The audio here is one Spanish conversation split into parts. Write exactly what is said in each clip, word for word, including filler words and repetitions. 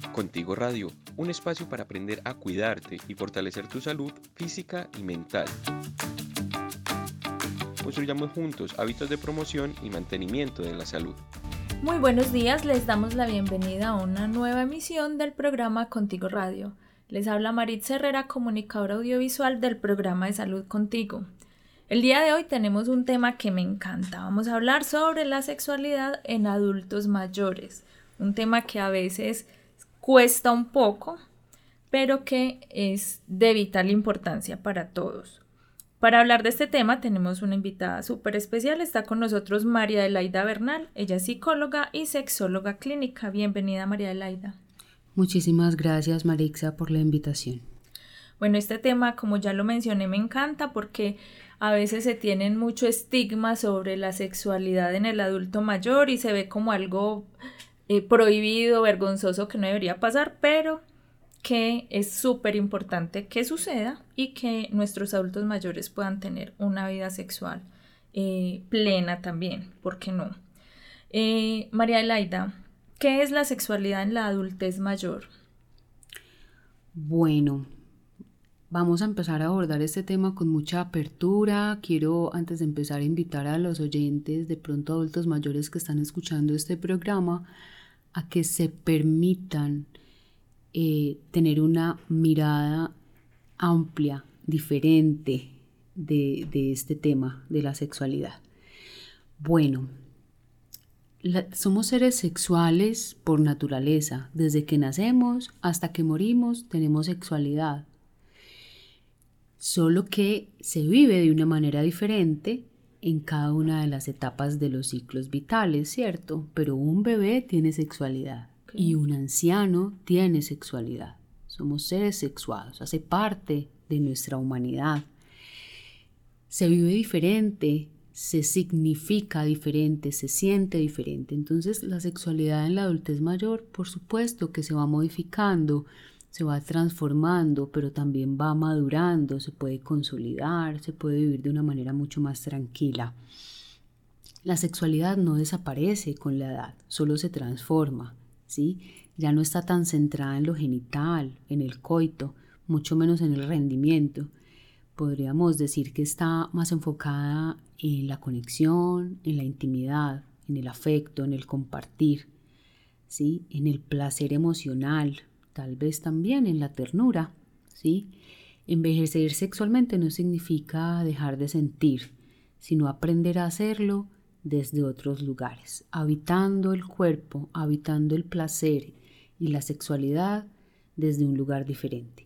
Contigo Radio, un espacio para aprender a cuidarte y fortalecer tu salud física y mental. Construyamos juntos hábitos de promoción y mantenimiento de la salud. Muy buenos días, les damos la bienvenida a una nueva emisión del programa Contigo Radio. Les habla Maritza Herrera, comunicadora audiovisual del programa de Salud Contigo. El día de hoy tenemos un tema que me encanta. Vamos a hablar sobre la sexualidad en adultos mayores. Un tema que a veces cuesta un poco, pero que es de vital importancia para todos. Para hablar de este tema tenemos una invitada súper especial. Está con nosotros María Adelaida Bernal. Ella es psicóloga y sexóloga clínica. Bienvenida, María Adelaida. Muchísimas gracias, Marixa, por la invitación. Bueno, este tema, como ya lo mencioné, me encanta porque a veces se tienen mucho estigma sobre la sexualidad en el adulto mayor y se ve como algo eh, prohibido, vergonzoso, que no debería pasar, pero que es súper importante que suceda y que nuestros adultos mayores puedan tener una vida sexual eh, plena también, ¿por qué no? Eh, María Adelaida, ¿qué es la sexualidad en la adultez mayor? Bueno, vamos a empezar a abordar este tema con mucha apertura. Quiero, antes de empezar, invitar a los oyentes, de pronto adultos mayores que están escuchando este programa, a que se permitan Eh, tener una mirada amplia, diferente de, de este tema de la sexualidad. Bueno, la, somos seres sexuales por naturaleza. Desde que nacemos hasta que morimos tenemos sexualidad. Solo que se vive de una manera diferente en cada una de las etapas de los ciclos vitales, ¿cierto? Pero un bebé tiene sexualidad. Y un anciano tiene sexualidad. Somos seres sexuados, hace parte de nuestra humanidad. Se vive diferente, se significa diferente, se siente diferente. Entonces, la sexualidad en la adultez mayor, por supuesto que se va modificando, se va transformando, pero también va madurando, se puede consolidar, se puede vivir de una manera mucho más tranquila. La sexualidad no desaparece con la edad, solo se transforma. ¿Sí? Ya no está tan centrada en lo genital, en el coito, mucho menos en el rendimiento. Podríamos decir que está más enfocada en la conexión, en la intimidad, en el afecto, en el compartir, ¿sí? En el placer emocional, tal vez también en la ternura, ¿sí? Envejecer sexualmente no significa dejar de sentir, sino aprender a hacerlo desde otros lugares, habitando el cuerpo, habitando el placer y la sexualidad desde un lugar diferente.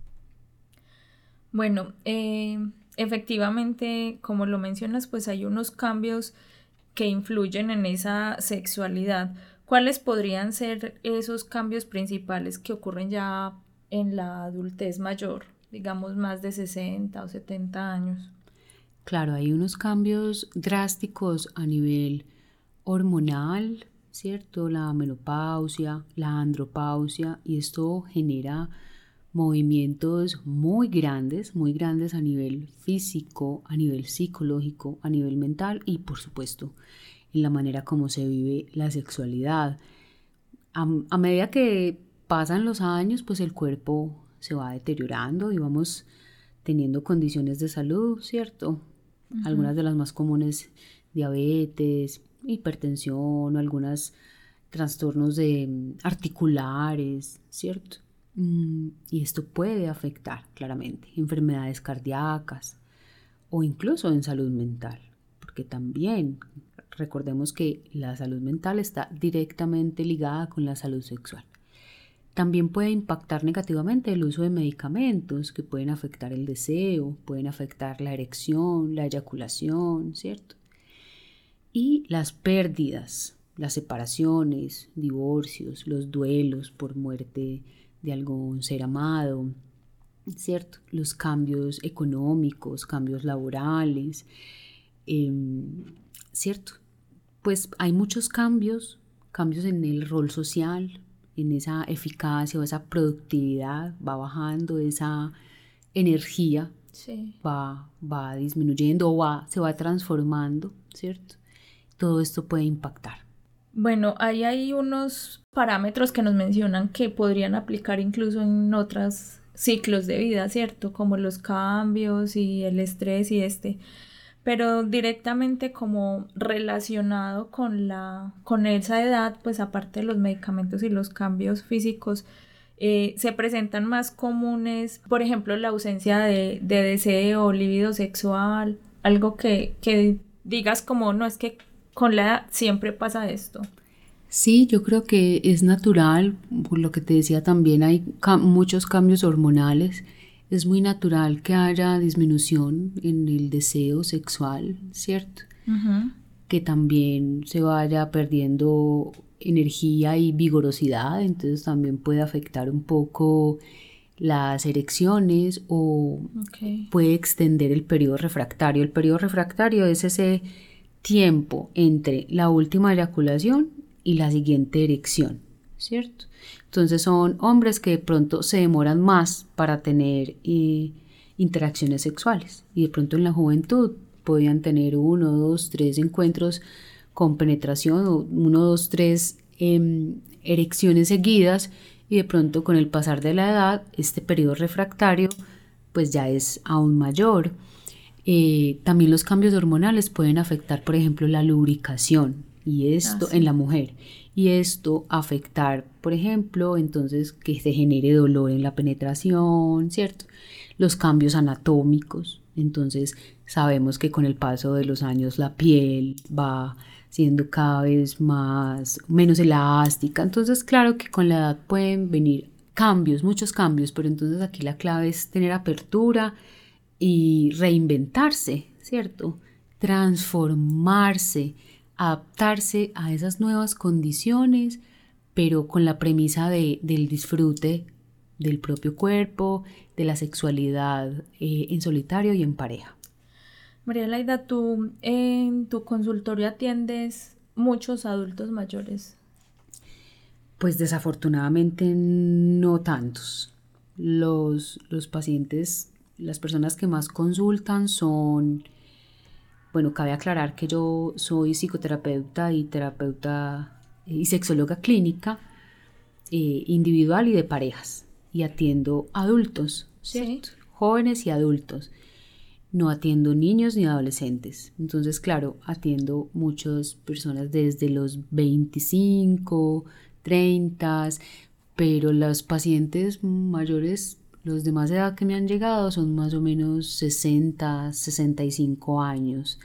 Bueno, eh, efectivamente, como lo mencionas, pues hay unos cambios que influyen en esa sexualidad. ¿Cuáles podrían ser esos cambios principales que ocurren ya en la adultez mayor, digamos más de sesenta o setenta años? Claro, hay unos cambios drásticos a nivel hormonal, ¿cierto? La menopausia, la andropausia, y esto genera movimientos muy grandes, muy grandes a nivel físico, a nivel psicológico, a nivel mental y, por supuesto, en la manera como se vive la sexualidad. A, a medida que pasan los años, pues el cuerpo se va deteriorando y vamos teniendo condiciones de salud, ¿cierto? Uh-huh. Algunas de las más comunes, diabetes, hipertensión, algunos trastornos de articulares, ¿cierto? Mm, y esto puede afectar claramente enfermedades cardíacas o incluso en salud mental, porque también recordemos que la salud mental está directamente ligada con la salud sexual. También puede impactar negativamente el uso de medicamentos que pueden afectar el deseo, pueden afectar la erección, la eyaculación, ¿cierto? Y las pérdidas, las separaciones, divorcios, los duelos por muerte de algún ser amado, ¿cierto? Los cambios económicos, cambios laborales, eh, ¿cierto? Pues hay muchos cambios, cambios en el rol social, en esa eficacia o esa productividad, va bajando esa energía, sí. va, va disminuyendo o va, se va transformando, ¿cierto? Todo esto puede impactar. Bueno, ahí hay unos parámetros que nos mencionan que podrían aplicar incluso en otros ciclos de vida, ¿cierto? Como los cambios y el estrés y este. Pero directamente como relacionado con la, con esa edad, pues aparte de los medicamentos y los cambios físicos, eh, se presentan más comunes, por ejemplo, la ausencia de, de deseo, libido sexual, algo que, que digas como, no, es que con la edad siempre pasa esto. Sí, yo creo que es natural, por lo que te decía también hay ca- muchos cambios hormonales. Es muy natural que haya disminución en el deseo sexual, ¿cierto? Uh-huh. Que también se vaya perdiendo energía y vigorosidad, entonces también puede afectar un poco las erecciones o Okay. puede extender el periodo refractario. El periodo refractario es ese tiempo entre la última eyaculación y la siguiente erección, ¿cierto? Entonces son hombres que de pronto se demoran más para tener eh, interacciones sexuales y de pronto en la juventud podían tener uno, dos, tres encuentros con penetración o uno, dos, tres eh, erecciones seguidas y de pronto con el pasar de la edad este periodo refractario pues ya es aún mayor. Eh, también los cambios hormonales pueden afectar, por ejemplo, la lubricación y esto Ah, sí. en la mujer y esto afectar, por ejemplo, entonces que se genere dolor en la penetración, ¿cierto? Los cambios anatómicos, entonces sabemos que con el paso de los años la piel va siendo cada vez más menos elástica, entonces claro que con la edad pueden venir cambios, muchos cambios, pero entonces aquí la clave es tener apertura y reinventarse, ¿cierto? Transformarse, adaptarse a esas nuevas condiciones, pero con la premisa de, del disfrute del propio cuerpo, de la sexualidad eh, en solitario y en pareja. María Laida, tú en tu consultorio atiendes muchos adultos mayores. Pues desafortunadamente no tantos. Los, los pacientes, las personas que más consultan son, bueno, cabe aclarar que yo soy psicoterapeuta y terapeuta y sexóloga clínica eh, individual y de parejas y atiendo adultos, ¿cierto? Sí. Jóvenes y adultos. No atiendo niños ni adolescentes. Entonces, claro, atiendo muchas personas desde los veinticinco, treinta, pero los pacientes mayores, los de más edad que me han llegado son más o menos sesenta, sesenta y cinco años.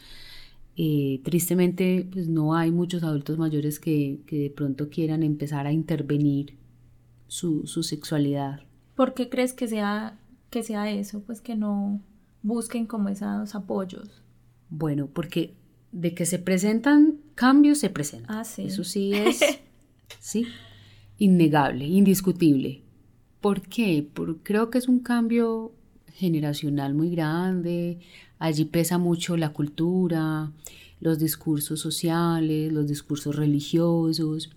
Eh, tristemente, pues no hay muchos adultos mayores que, que de pronto quieran empezar a intervenir su, su sexualidad. ¿Por qué crees que sea, que sea eso? Pues que no busquen como esos apoyos. Porque porque de que se presentan cambios, se presentan. Ah, sí. Eso sí es, sí, innegable, indiscutible. ¿Por qué? Porque creo que es un cambio generacional muy grande. Allí pesa mucho la cultura, los discursos sociales, los discursos religiosos,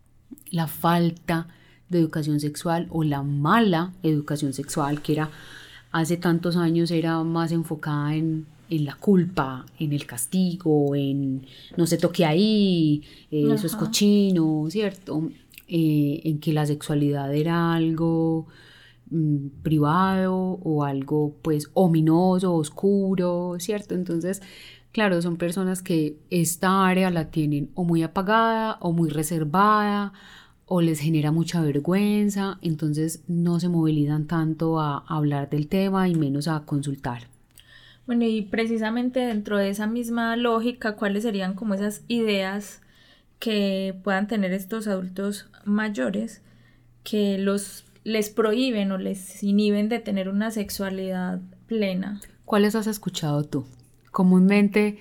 la falta de educación sexual o la mala educación sexual que era hace tantos años era más enfocada en, en la culpa, en el castigo, en no se toque ahí, eh, eso es cochino, ¿cierto? Eh, en que la sexualidad era algo mmm, privado o algo pues ominoso, oscuro, ¿cierto? Entonces, claro, son personas que esta área la tienen o muy apagada o muy reservada o les genera mucha vergüenza, entonces no se movilizan tanto a, a hablar del tema y menos a consultar. Bueno, y precisamente dentro de esa misma lógica, ¿cuáles serían como esas ideas que puedan tener estos adultos mayores que los les prohíben o les inhiben de tener una sexualidad plena? ¿Cuáles has escuchado tú? Comúnmente,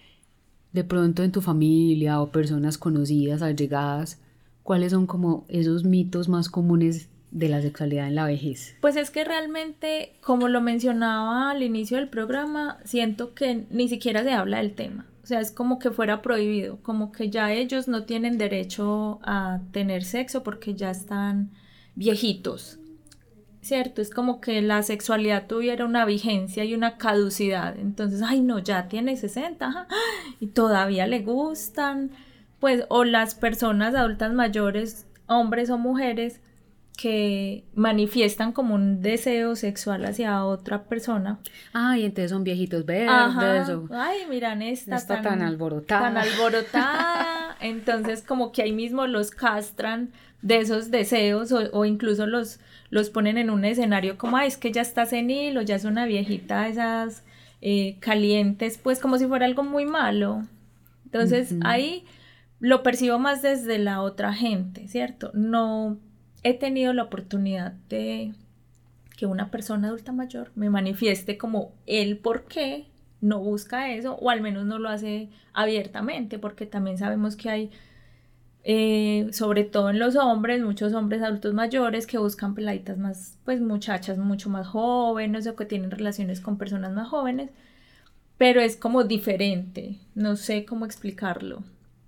de pronto en tu familia o personas conocidas, allegadas, ¿cuáles son como esos mitos más comunes de la sexualidad en la vejez? Pues es que realmente, como lo mencionaba al inicio del programa, siento que ni siquiera se habla del tema. O sea, es como que fuera prohibido, como que ya ellos no tienen derecho a tener sexo porque ya están viejitos, ¿cierto? Es como que la sexualidad tuviera una vigencia y una caducidad. Entonces, ay no, ya tiene sesenta, ajá, y todavía le gustan. pues, o las personas adultas mayores, hombres o mujeres, que manifiestan como un deseo sexual hacia otra persona. Ay, ah, entonces son viejitos verdes. Ajá. O Ay, miran esta, está tan, tan alborotada. Tan alborotada. Entonces como que ahí mismo los castran de esos deseos o, o incluso los, los ponen en un escenario como, ay, es que ya está senil o ya es una viejita, esas eh, calientes, pues como si fuera algo muy malo. Entonces uh-huh. ahí lo percibo más desde la otra gente, ¿cierto? No he tenido la oportunidad de que una persona adulta mayor me manifieste como el por qué no busca eso, o al menos no lo hace abiertamente, porque también sabemos que hay, eh, sobre todo en los hombres, muchos hombres adultos mayores que buscan peladitas más, pues muchachas mucho más jóvenes o que tienen relaciones con personas más jóvenes, pero es como diferente, no sé cómo explicarlo.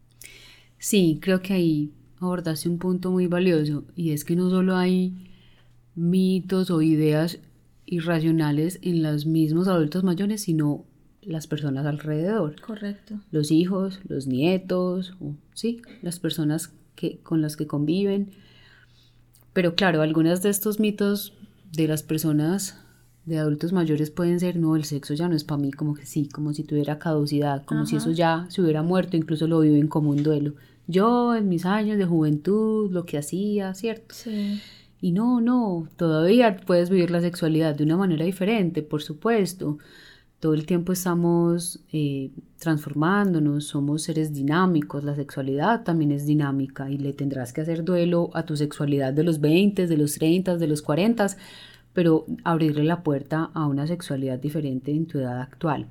Sí, creo que ahí abordaste un punto muy valioso, y es que no solo hay mitos o ideas irracionales en los mismos adultos mayores, sino las personas alrededor. Correcto. Los hijos, los nietos, o, sí, las personas que, con las que conviven. Pero claro, algunos de estos mitos de las personas de adultos mayores pueden ser, no, el sexo ya no es para mí, como que sí, como si tuviera caducidad, como Ajá. si eso ya se hubiera muerto, incluso lo viven como un duelo. Yo en mis años de juventud, lo que hacía, ¿cierto? Sí. Y no, no, todavía puedes vivir la sexualidad de una manera diferente, por supuesto. Todo el tiempo estamos eh, transformándonos, somos seres dinámicos, la sexualidad también es dinámica y le tendrás que hacer duelo a tu sexualidad de los veinte, de los treinta, de los cuarenta, pero abrirle la puerta a una sexualidad diferente en tu edad actual.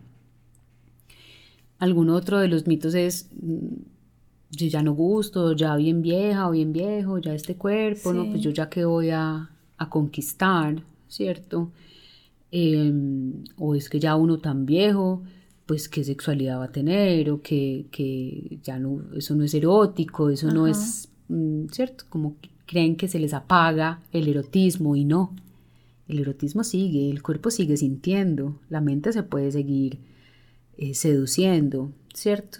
Algún otro de los mitos es, yo ya no gusto, ya bien vieja o bien viejo, ya este cuerpo, sí. ¿no? Pues yo ya que voy a, a conquistar, ¿cierto? Eh, o es que ya uno tan viejo, pues qué sexualidad va a tener, o que, que ya no, eso no es erótico, eso Ajá. no es, ¿cierto? Como que creen que se les apaga el erotismo, y no. El erotismo sigue, el cuerpo sigue sintiendo, la mente se puede seguir eh, seduciendo, ¿cierto?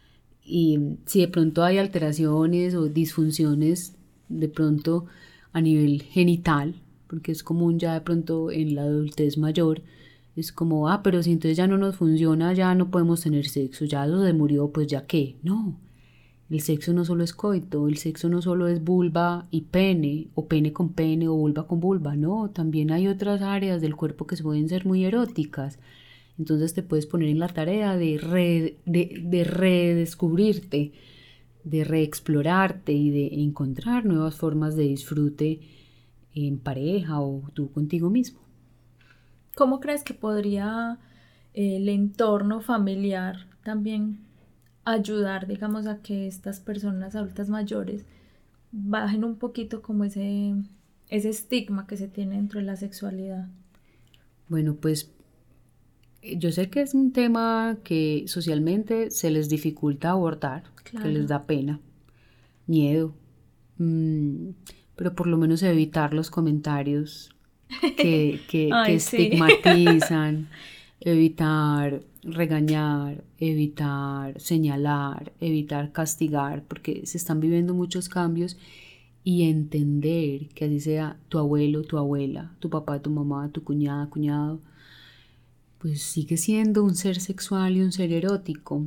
Y si de pronto hay alteraciones o disfunciones de pronto a nivel genital, porque es común ya de pronto en la adultez mayor, es como, ah, pero si entonces ya no nos funciona, ya no podemos tener sexo, ya eso se murió, pues ya qué, no. El sexo no solo es coito, el sexo no solo es vulva y pene, o pene con pene, o vulva con vulva, no, también hay otras áreas del cuerpo que pueden ser muy eróticas. Entonces te puedes poner en la tarea de, re, de, de redescubrirte, de reexplorarte y de encontrar nuevas formas de disfrute en pareja o tú contigo mismo. ¿Cómo crees que podría eh, el entorno familiar también ayudar, digamos, a que estas personas adultas mayores bajen un poquito como ese, ese estigma que se tiene dentro de la sexualidad? Bueno, pues yo sé que es un tema que socialmente se les dificulta abordar, claro. que les da pena, miedo, mmm, pero por lo menos evitar los comentarios que, que, Ay, que estigmatizan, sí. evitar regañar, evitar señalar, evitar castigar, porque se están viviendo muchos cambios, y entender que así sea tu abuelo, tu abuela, tu papá, tu mamá, tu cuñada, cuñado, pues sigue siendo un ser sexual y un ser erótico,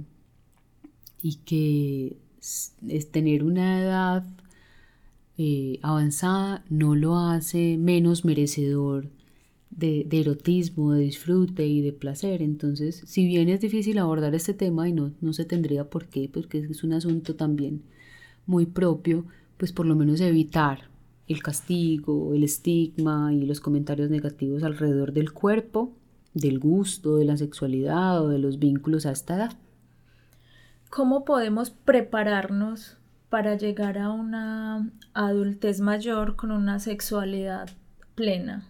y que es tener una edad eh, avanzada no lo hace menos merecedor de, de erotismo, de disfrute y de placer. Entonces, si bien es difícil abordar este tema y no, no se tendría por qué, porque es un asunto también muy propio, pues por lo menos evitar el castigo, el estigma y los comentarios negativos alrededor del cuerpo, del gusto, de la sexualidad o de los vínculos a esta edad. ¿Cómo podemos prepararnos para llegar a una adultez mayor con una sexualidad plena?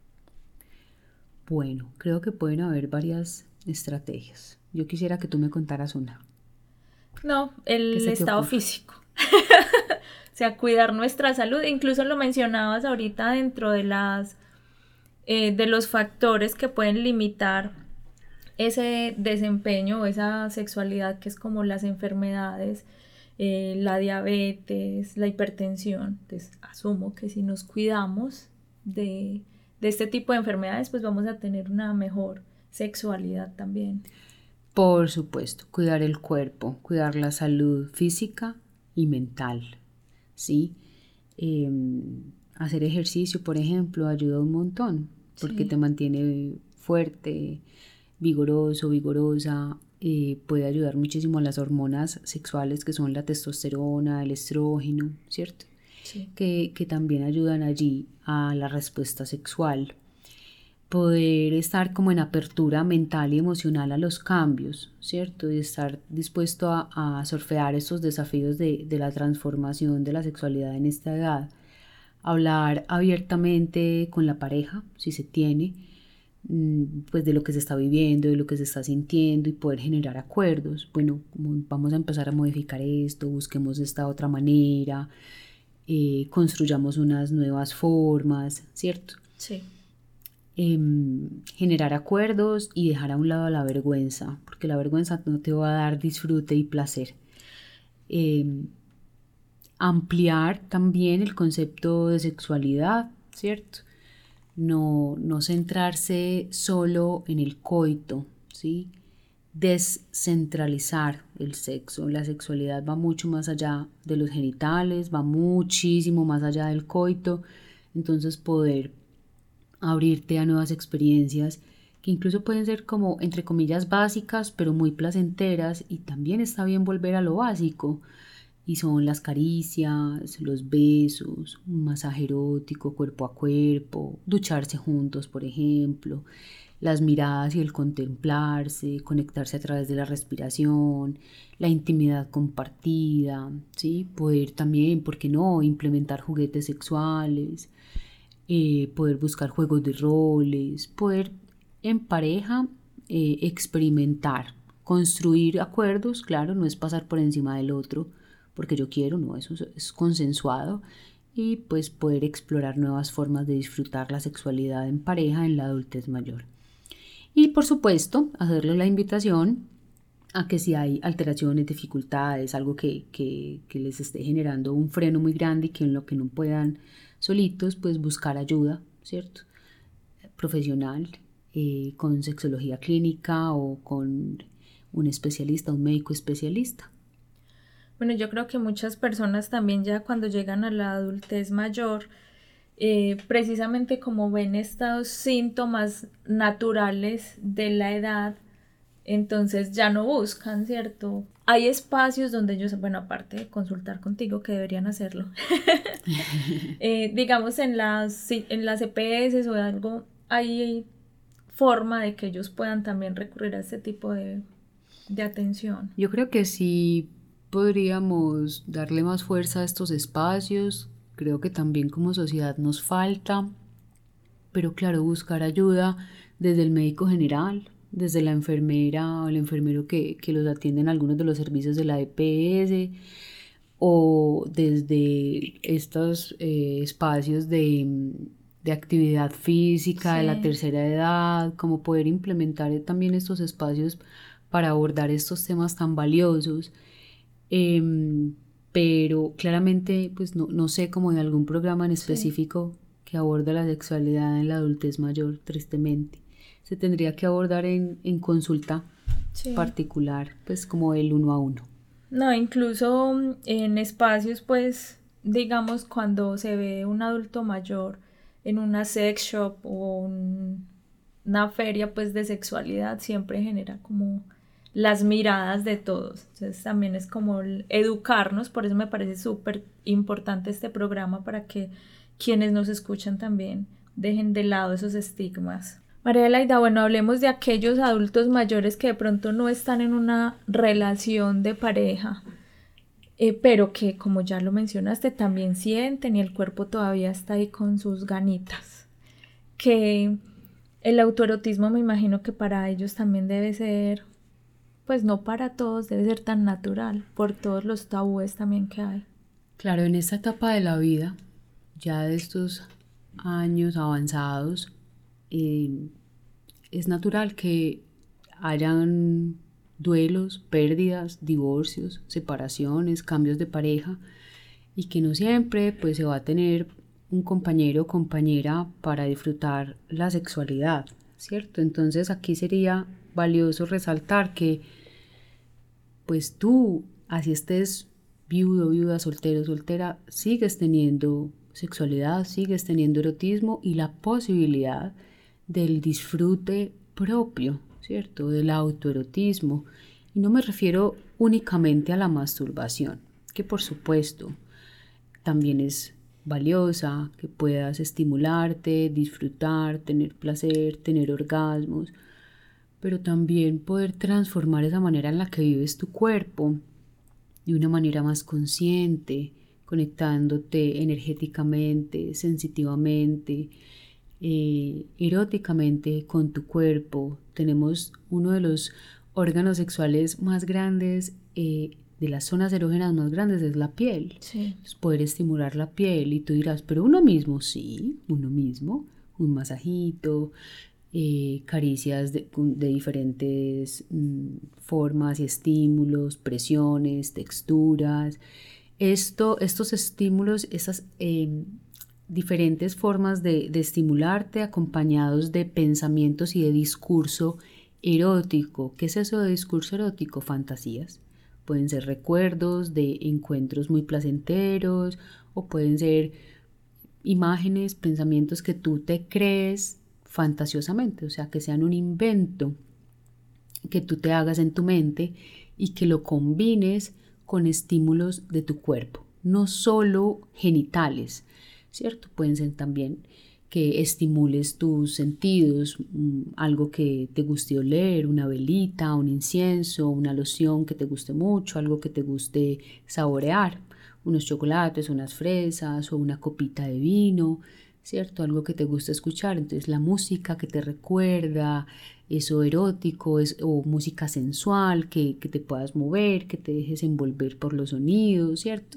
Bueno, creo que pueden haber varias estrategias. Yo quisiera que tú me contaras una. No, el estado físico. O sea, cuidar nuestra salud. Incluso lo mencionabas ahorita dentro de las eh, de los factores que pueden limitar ese desempeño o esa sexualidad, que es como las enfermedades eh, la diabetes, la hipertensión. Entonces asumo que si nos cuidamos de, de este tipo de enfermedades, pues vamos a tener una mejor sexualidad también. Por supuesto, cuidar el cuerpo, cuidar la salud física y mental, ¿sí? Eh, hacer ejercicio, por ejemplo, ayuda un montón porque Sí. te mantiene fuerte, vigoroso, vigorosa, eh, puede ayudar muchísimo a las hormonas sexuales que son la testosterona, el estrógeno, ¿cierto? Sí. Que, que también ayudan allí a la respuesta sexual. Poder estar como en apertura mental y emocional a los cambios, ¿cierto? Y estar dispuesto a, a surfear estos desafíos de, de la transformación de la sexualidad en esta edad. Hablar abiertamente con la pareja, si se tiene, pues de lo que se está viviendo, de lo que se está sintiendo y poder generar acuerdos. Bueno, vamos a empezar a modificar esto, busquemos esta otra manera, eh, construyamos unas nuevas formas, ¿cierto? Sí. Eh, generar acuerdos y dejar a un lado la vergüenza, porque la vergüenza no te va a dar disfrute y placer. Eh, ampliar también el concepto de sexualidad, ¿cierto? No, no centrarse solo en el coito, ¿sí? Descentralizar el sexo. La sexualidad va mucho más allá de los genitales, va muchísimo más allá del coito. Entonces poder abrirte a nuevas experiencias que incluso pueden ser como, entre comillas, básicas, pero muy placenteras, y también está bien volver a lo básico. Y son las caricias, los besos, un masaje erótico cuerpo a cuerpo, ducharse juntos, por ejemplo, las miradas y el contemplarse, conectarse a través de la respiración, la intimidad compartida, ¿sí? Poder también, ¿por qué no?, implementar juguetes sexuales, eh, poder buscar juegos de roles, poder en pareja eh, experimentar, construir acuerdos, claro, no es pasar por encima del otro, porque yo quiero, no, eso es consensuado, y pues poder explorar nuevas formas de disfrutar la sexualidad en pareja en la adultez mayor. Y por supuesto, hacerles la invitación a que si hay alteraciones, dificultades, algo que, que, que les esté generando un freno muy grande y que en lo que no puedan solitos, pues buscar ayuda, ¿cierto? Profesional, eh, con sexología clínica o con un especialista, un médico especialista. Bueno, yo creo que muchas personas también ya cuando llegan a la adultez mayor, eh, precisamente como ven estos síntomas naturales de la edad, entonces ya no buscan, ¿cierto? Hay espacios donde ellos, bueno, aparte de consultar contigo, que deberían hacerlo, eh, digamos en las, en las E P S o algo, hay forma de que ellos puedan también recurrir a este tipo de, de atención. Yo creo que sí podríamos darle más fuerza a estos espacios. Creo que también como sociedad nos falta, pero claro, buscar ayuda desde el médico general, desde la enfermera o el enfermero que, que los atiende en algunos de los servicios de la E P S, o desde estos eh, espacios de, de actividad física, sí, de la tercera edad, como poder implementar también estos espacios para abordar estos temas tan valiosos. Eh, pero claramente pues no, no sé como de algún programa en específico, sí, que aborda la sexualidad en la adultez mayor, tristemente. Se tendría que abordar en, en consulta, sí, particular, pues como el uno a uno. No, incluso en espacios, pues, digamos, cuando se ve un adulto mayor en una sex shop o un, una feria, pues, de sexualidad, siempre genera como las miradas de todos. Entonces también es como educarnos, por eso me parece súper importante este programa, para que quienes nos escuchan también dejen de lado esos estigmas. María Adelaida, bueno, hablemos de aquellos adultos mayores que de pronto no están en una relación de pareja, eh, pero que, como ya lo mencionaste, también sienten y el cuerpo todavía está ahí con sus ganitas. Que el autoerotismo, me imagino que para ellos también debe ser, pues no para todos, debe ser tan natural por todos los tabúes también que hay. Claro, en esta etapa de la vida, ya de estos años avanzados, eh, es natural que hayan duelos, pérdidas, divorcios, separaciones, cambios de pareja, y que no siempre pues se va a tener un compañero o compañera para disfrutar la sexualidad, ¿cierto? Entonces aquí sería valioso resaltar que pues tú, así estés viudo, viuda, soltero, soltera, sigues teniendo sexualidad, sigues teniendo erotismo y la posibilidad del disfrute propio, ¿cierto? Del autoerotismo. Y no me refiero únicamente a la masturbación, que por supuesto también es valiosa, que puedas estimularte, disfrutar, tener placer, tener orgasmos, pero también poder transformar esa manera en la que vives tu cuerpo de una manera más consciente, conectándote energéticamente, sensitivamente, eh, eróticamente con tu cuerpo. Tenemos uno de los órganos sexuales más grandes, eh, de las zonas erógenas más grandes, es la piel. Sí. Entonces, poder estimular la piel, y tú dirás, pero uno mismo, sí, uno mismo, un masajito, eh, caricias de, de diferentes mm, formas y estímulos, presiones, texturas. Esto, estos estímulos, esas eh, diferentes formas de, de estimularte acompañados de pensamientos y de discurso erótico. ¿Qué es eso de discurso erótico? Fantasías. Pueden ser recuerdos de encuentros muy placenteros, o pueden ser imágenes, pensamientos que tú te crees fantasiosamente, o sea, que sean un invento que tú te hagas en tu mente y que lo combines con estímulos de tu cuerpo, no solo genitales, ¿cierto? Pueden ser también que estimules tus sentidos, algo que te guste oler, una velita, un incienso, una loción que te guste mucho, algo que te guste saborear, unos chocolates, unas fresas o una copita de vino, ¿cierto? Algo que te guste escuchar. Entonces la música que te recuerda eso erótico, es, o música sensual, que, que te puedas mover, que te dejes envolver por los sonidos, ¿cierto?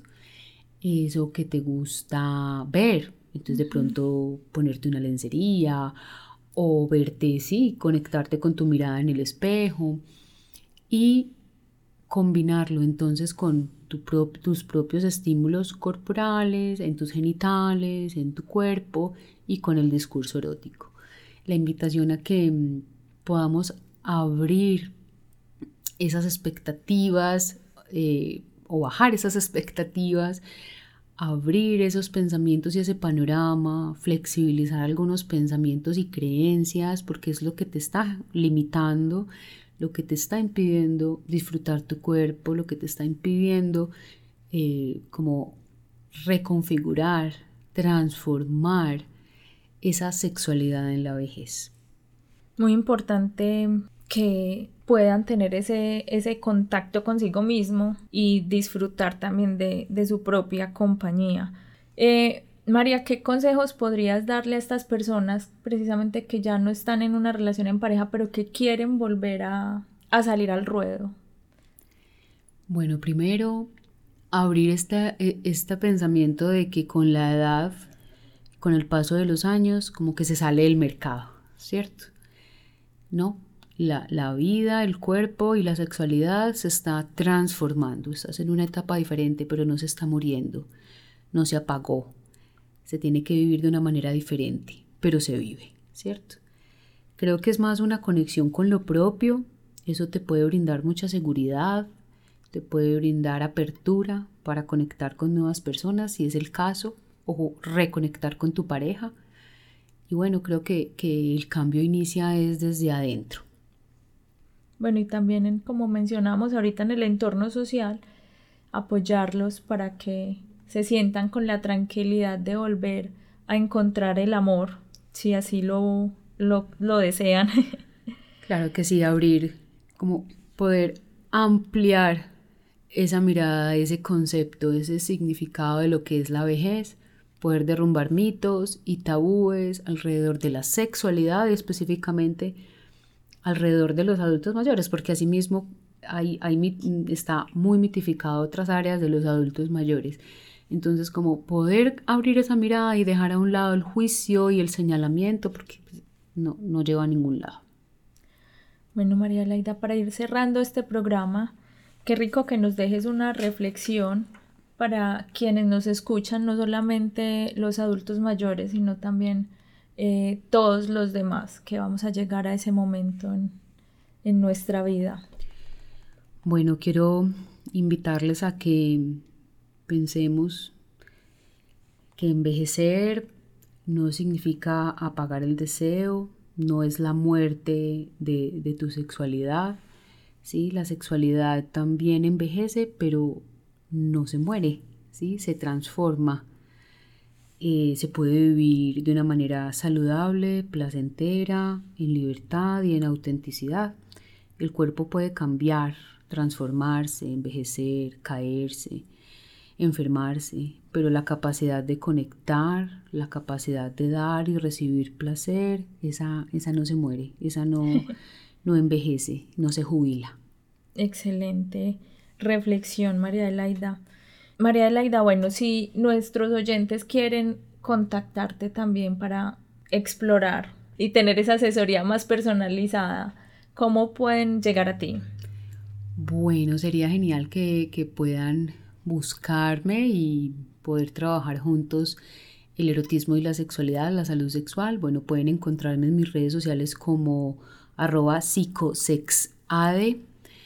Eso que te gusta ver. Entonces de pronto ponerte una lencería o verte, sí, conectarte con tu mirada en el espejo y combinarlo entonces con tu pro- tus propios estímulos corporales, en tus genitales, en tu cuerpo y con el discurso erótico. La invitación a que mm, podamos abrir esas expectativas eh, o bajar esas expectativas, abrir esos pensamientos y ese panorama, flexibilizar algunos pensamientos y creencias, porque es lo que te está limitando, lo que te está impidiendo disfrutar tu cuerpo, lo que te está impidiendo eh, como reconfigurar, transformar esa sexualidad en la vejez. Muy importante que puedan tener ese, ese contacto consigo mismo y disfrutar también de, de su propia compañía. Eh, María, ¿qué consejos podrías darle a estas personas precisamente que ya no están en una relación en pareja, pero que quieren volver a, a salir al ruedo? Bueno, primero, abrir este, este pensamiento de que con la edad, con el paso de los años, como que se sale del mercado, ¿cierto? No, la, la vida, el cuerpo y la sexualidad se está transformando. Estás en una etapa diferente, pero no se está muriendo, no se apagó. Se tiene que vivir de una manera diferente, pero se vive, ¿cierto? Creo que es más una conexión con lo propio. Eso te puede brindar mucha seguridad, te puede brindar apertura para conectar con nuevas personas, si es el caso, o reconectar con tu pareja. Y bueno, creo que, que el cambio inicia es desde adentro. Bueno, y también, en, como mencionamos ahorita, en el entorno social, apoyarlos para que se sientan con la tranquilidad de volver a encontrar el amor, si así lo, lo, lo desean. Claro que sí, abrir, como poder ampliar esa mirada, ese concepto, ese significado de lo que es la vejez, poder derrumbar mitos y tabúes alrededor de la sexualidad y específicamente alrededor de los adultos mayores, porque asimismo hay, hay, está muy mitificado otras áreas de los adultos mayores. Entonces, como poder abrir esa mirada y dejar a un lado el juicio y el señalamiento, porque no, no lleva a ningún lado. Bueno, María Adelaida, para ir cerrando este programa, qué rico que nos dejes una reflexión para quienes nos escuchan, no solamente los adultos mayores, sino también eh, todos los demás que vamos a llegar a ese momento en, en nuestra vida. Bueno, quiero invitarles a que pensemos que envejecer no significa apagar el deseo, no es la muerte de, de tu sexualidad, ¿sí? La sexualidad también envejece, pero no se muere, ¿sí? Se transforma. Eh, se puede vivir de una manera saludable, placentera, en libertad y en autenticidad. El cuerpo puede cambiar, transformarse, envejecer, caerse, enfermarse, pero la capacidad de conectar, la capacidad de dar y recibir placer, esa, esa no se muere, esa no, no envejece, no se jubila. Excelente reflexión, María Adelaida. María Adelaida, bueno, si nuestros oyentes quieren contactarte también para explorar y tener esa asesoría más personalizada, ¿cómo pueden llegar a ti? Bueno, sería genial que, que puedan buscarme y poder trabajar juntos el erotismo y la sexualidad, la salud sexual. Bueno, pueden encontrarme en mis redes sociales como arroba psicosexade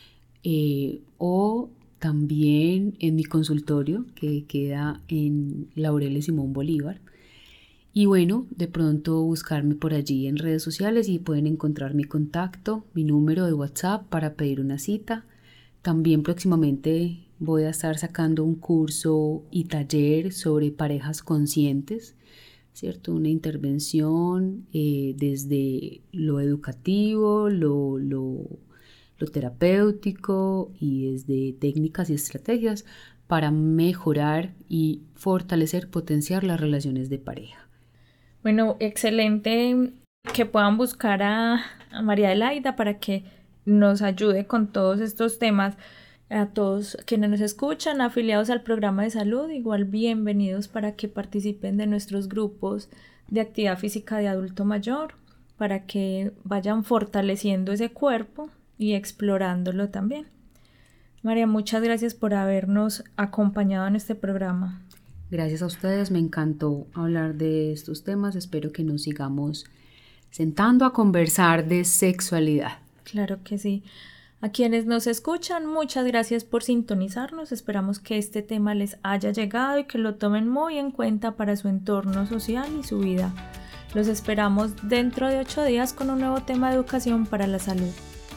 eh, o también en mi consultorio que queda en Laureles Simón Bolívar. Y bueno, de pronto buscarme por allí en redes sociales y pueden encontrar mi contacto, mi número de WhatsApp para pedir una cita. También próximamente voy a estar sacando un curso y taller sobre parejas conscientes, ¿cierto? Una intervención eh, desde lo educativo, lo, lo, lo terapéutico y desde técnicas y estrategias para mejorar y fortalecer, potenciar las relaciones de pareja. Bueno, excelente que puedan buscar a, a María Adelaida para que nos ayude con todos estos temas. A todos quienes nos escuchan, afiliados al programa de salud, igual bienvenidos para que participen de nuestros grupos de actividad física de adulto mayor, para que vayan fortaleciendo ese cuerpo y explorándolo también. María, muchas gracias por habernos acompañado en este programa. Gracias a ustedes, me encantó hablar de estos temas, espero que nos sigamos sentando a conversar de sexualidad. Claro que sí. A quienes nos escuchan, muchas gracias por sintonizarnos. Esperamos que este tema les haya llegado y que lo tomen muy en cuenta para su entorno social y su vida. Los esperamos dentro de ocho días con un nuevo tema de educación para la salud.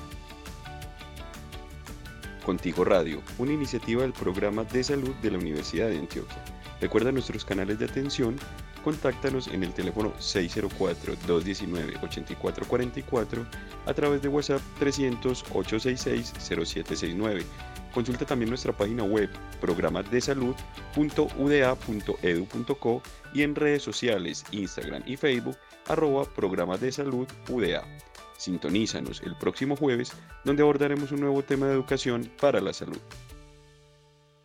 Contigo Radio, una iniciativa del Programa de Salud de la Universidad de Antioquia. Recuerda nuestros canales de atención. Contáctanos en el teléfono seis cero cuatro, dos uno nueve, ocho cuatro cuatro cuatro, a través de WhatsApp trescientos, ochocientos sesenta y seis, cero siete sesenta y nueve. Consulta también nuestra página web programasdesalud punto u d a punto e d u punto co y en redes sociales Instagram y Facebook arroba programas de salud U D A. Sintonízanos el próximo jueves donde abordaremos un nuevo tema de educación para la salud.